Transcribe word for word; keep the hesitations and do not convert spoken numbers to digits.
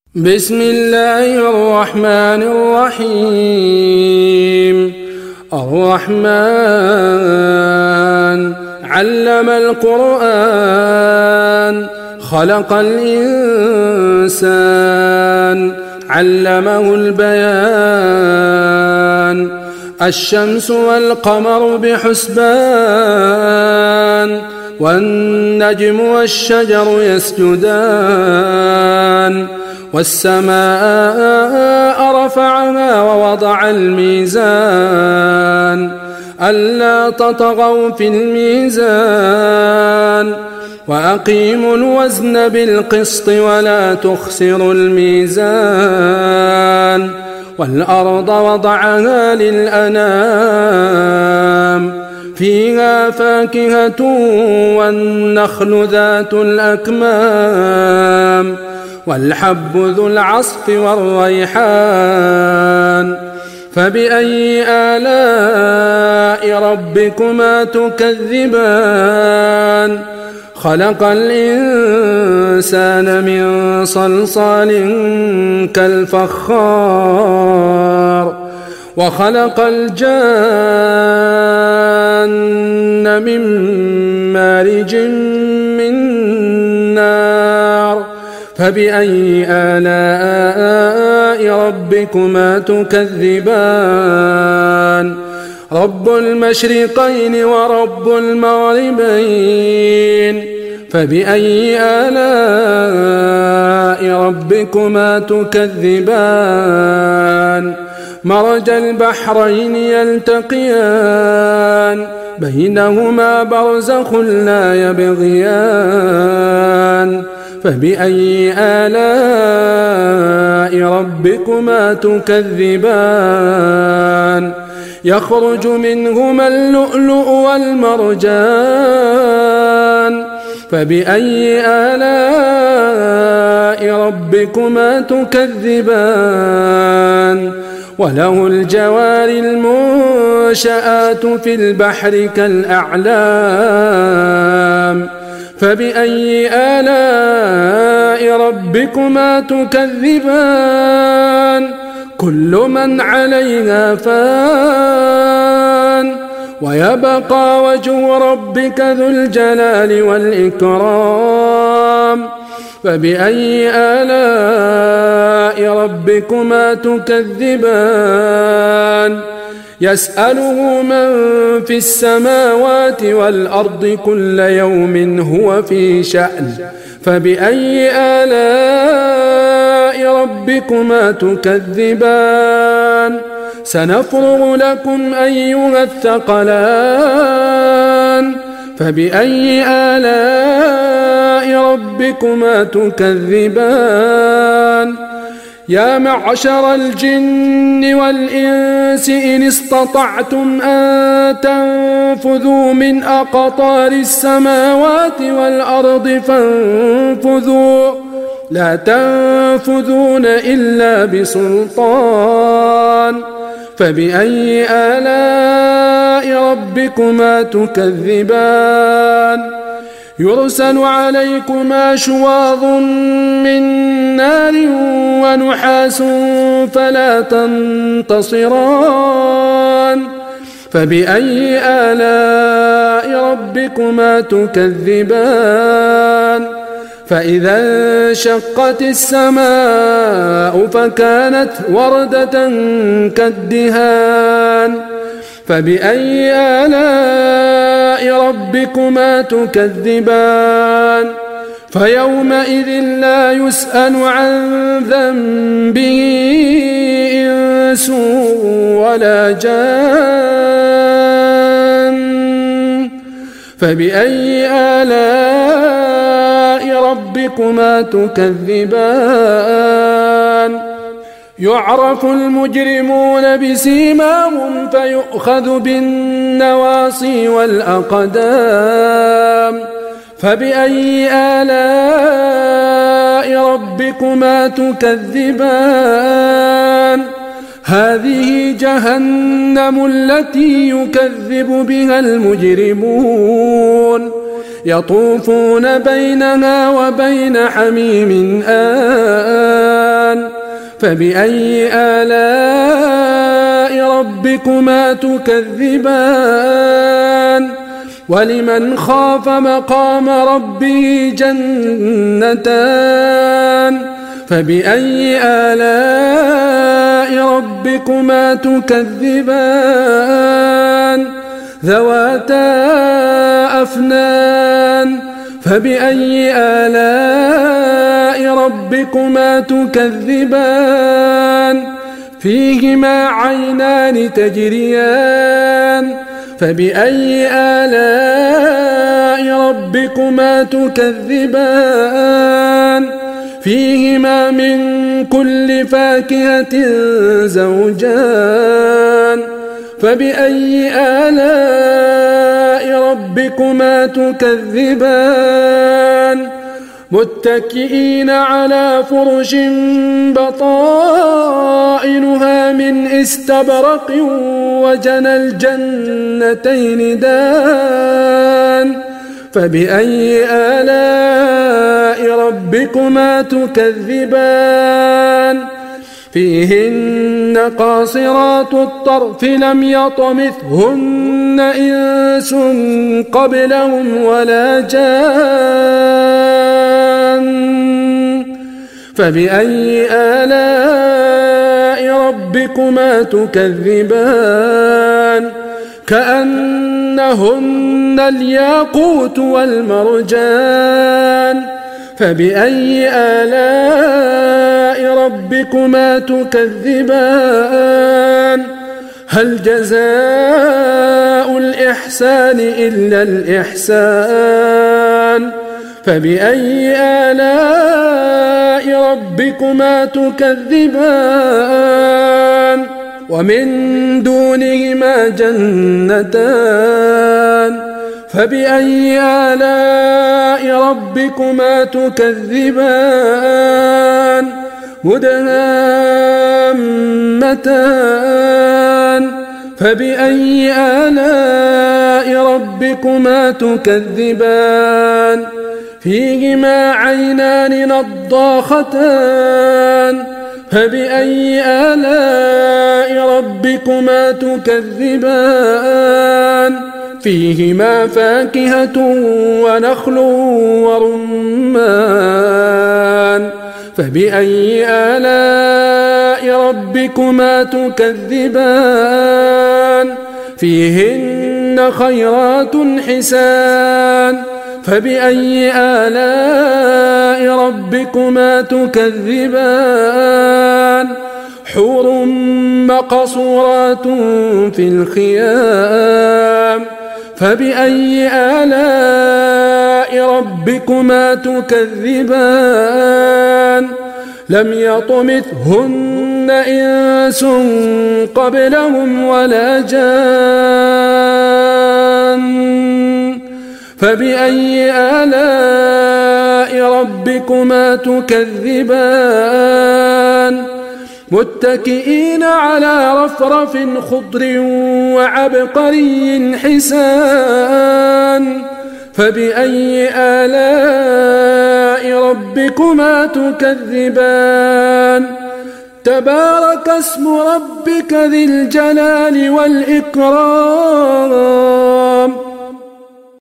بسم الله الرحمن الرحيم. الرحمن علم القرآن خلق الإنسان علمه البيان. الشمس والقمر بحسبان والنجم والشجر يسجدان. والسماء رفعها ووضع الميزان ألا تطغوا في الميزان وأقيموا الوزن بالقسط ولا تخسروا الميزان. والأرض وضعها للأنام فيها فاكهة والنخل ذات الأكمام والحب ذو العصف والريحان. فبأي آلاء ربكما تكذبان؟ خلق الإنسان من صلصال كالفخار وخلق الجان من مارج من نار. فبأي آلاء ربكما تكذبان؟ رب المشرقين ورب المغربين. فبأي آلاء ربكما تكذبان؟ مرج البحرين يلتقيان بينهما برزخ لا يبغيان. فبأي آلاء ربكما تكذبان؟ يخرج منهما اللؤلؤ والمرجان. فبأي آلاء ربكما تكذبان؟ وله الجوار المنشآت في البحر كالأعلام. فبأي آلاء ربكما تكذبان؟ كل من عليها فان ويبقى وجه ربك ذو الجلال والإكرام. فبأي آلاء ربكما تكذبان؟ يسأله من في السماوات والأرض كل يوم هو في شأن. فبأي آلاء ربكما تكذبان؟ سنفرغ لكم أيها الثقلان. فبأي آلاء ربكما تكذبان؟ يا معشر الجن والإنس إن استطعتم أن تنفذوا من أقطار السماوات والأرض فانفذوا لا تنفذون إلا بسلطان. فبأي آلاء ربكما تكذبان؟ يرسل عليكما شواظ من نار ونحاس فلا تنتصران. فبأي آلاء ربكما تكذبان؟ فإذا انشقت السماء فكانت وردة كالدهان. فبأي آلاء ربكما تكذبان؟ فيومئذ لا يسأل عن ذنبه إنس ولا جان. فبأي آلاء ربكما تكذبان؟ يعرف المجرمون بسيماهم فيؤخذ بالنواصي والأقدام. فبأي آلاء ربكما تكذبان؟ هذه جهنم التي يكذب بها المجرمون يطوفون بيننا وبين حميم آن فبأي آلاء ربكما تكذبان ولمن خاف مقام ربه جنتان فبأي آلاء ربكما تكذبان ذواتا أفنان فبأي آلاء ربكما تكذبان فيهما عينان تجريان فبأي آلاء ربكما تكذبان فيهما من كل فاكهة زوجان فبأي آلاء ربكما تكذبان متكئين على فرش بطائنها من استبرق وجنى الجنتين دان فبأي آلاء ربكما تكذبان فيهن قاصرات الطرف لم يطمثهن إنس قبلهم ولا جان فبأي آلاء ربكما تكذبان كأنهن الياقوت والمرجان فبأي آلاء ربكما تكذبان هل جزاء الإحسان إلا الإحسان فبأي آلاء ربكما تكذبان ومن دونهما جنتان فبأي آلاء ربكما تكذبان مدهامتان فبأي آلاء ربكما تكذبان فيهما عينان نضاختان فبأي آلاء ربكما تكذبان فيهما فاكهة ونخل ورمان فبأي آلاء ربكما تكذبان فيهن خيرات حسان فبأي آلاء ربكما تكذبان حور مقصورات في الخيام فبأي آلاء ربكما تكذبان لم يطمثهن إنس قبلهم ولا جان فبأي آلاء ربكما تكذبان متكئين على رفرف خضر وعبقري حسان فبأي آلاء ربكما تكذبان تبارك اسم ربك ذي الجلال والإكرام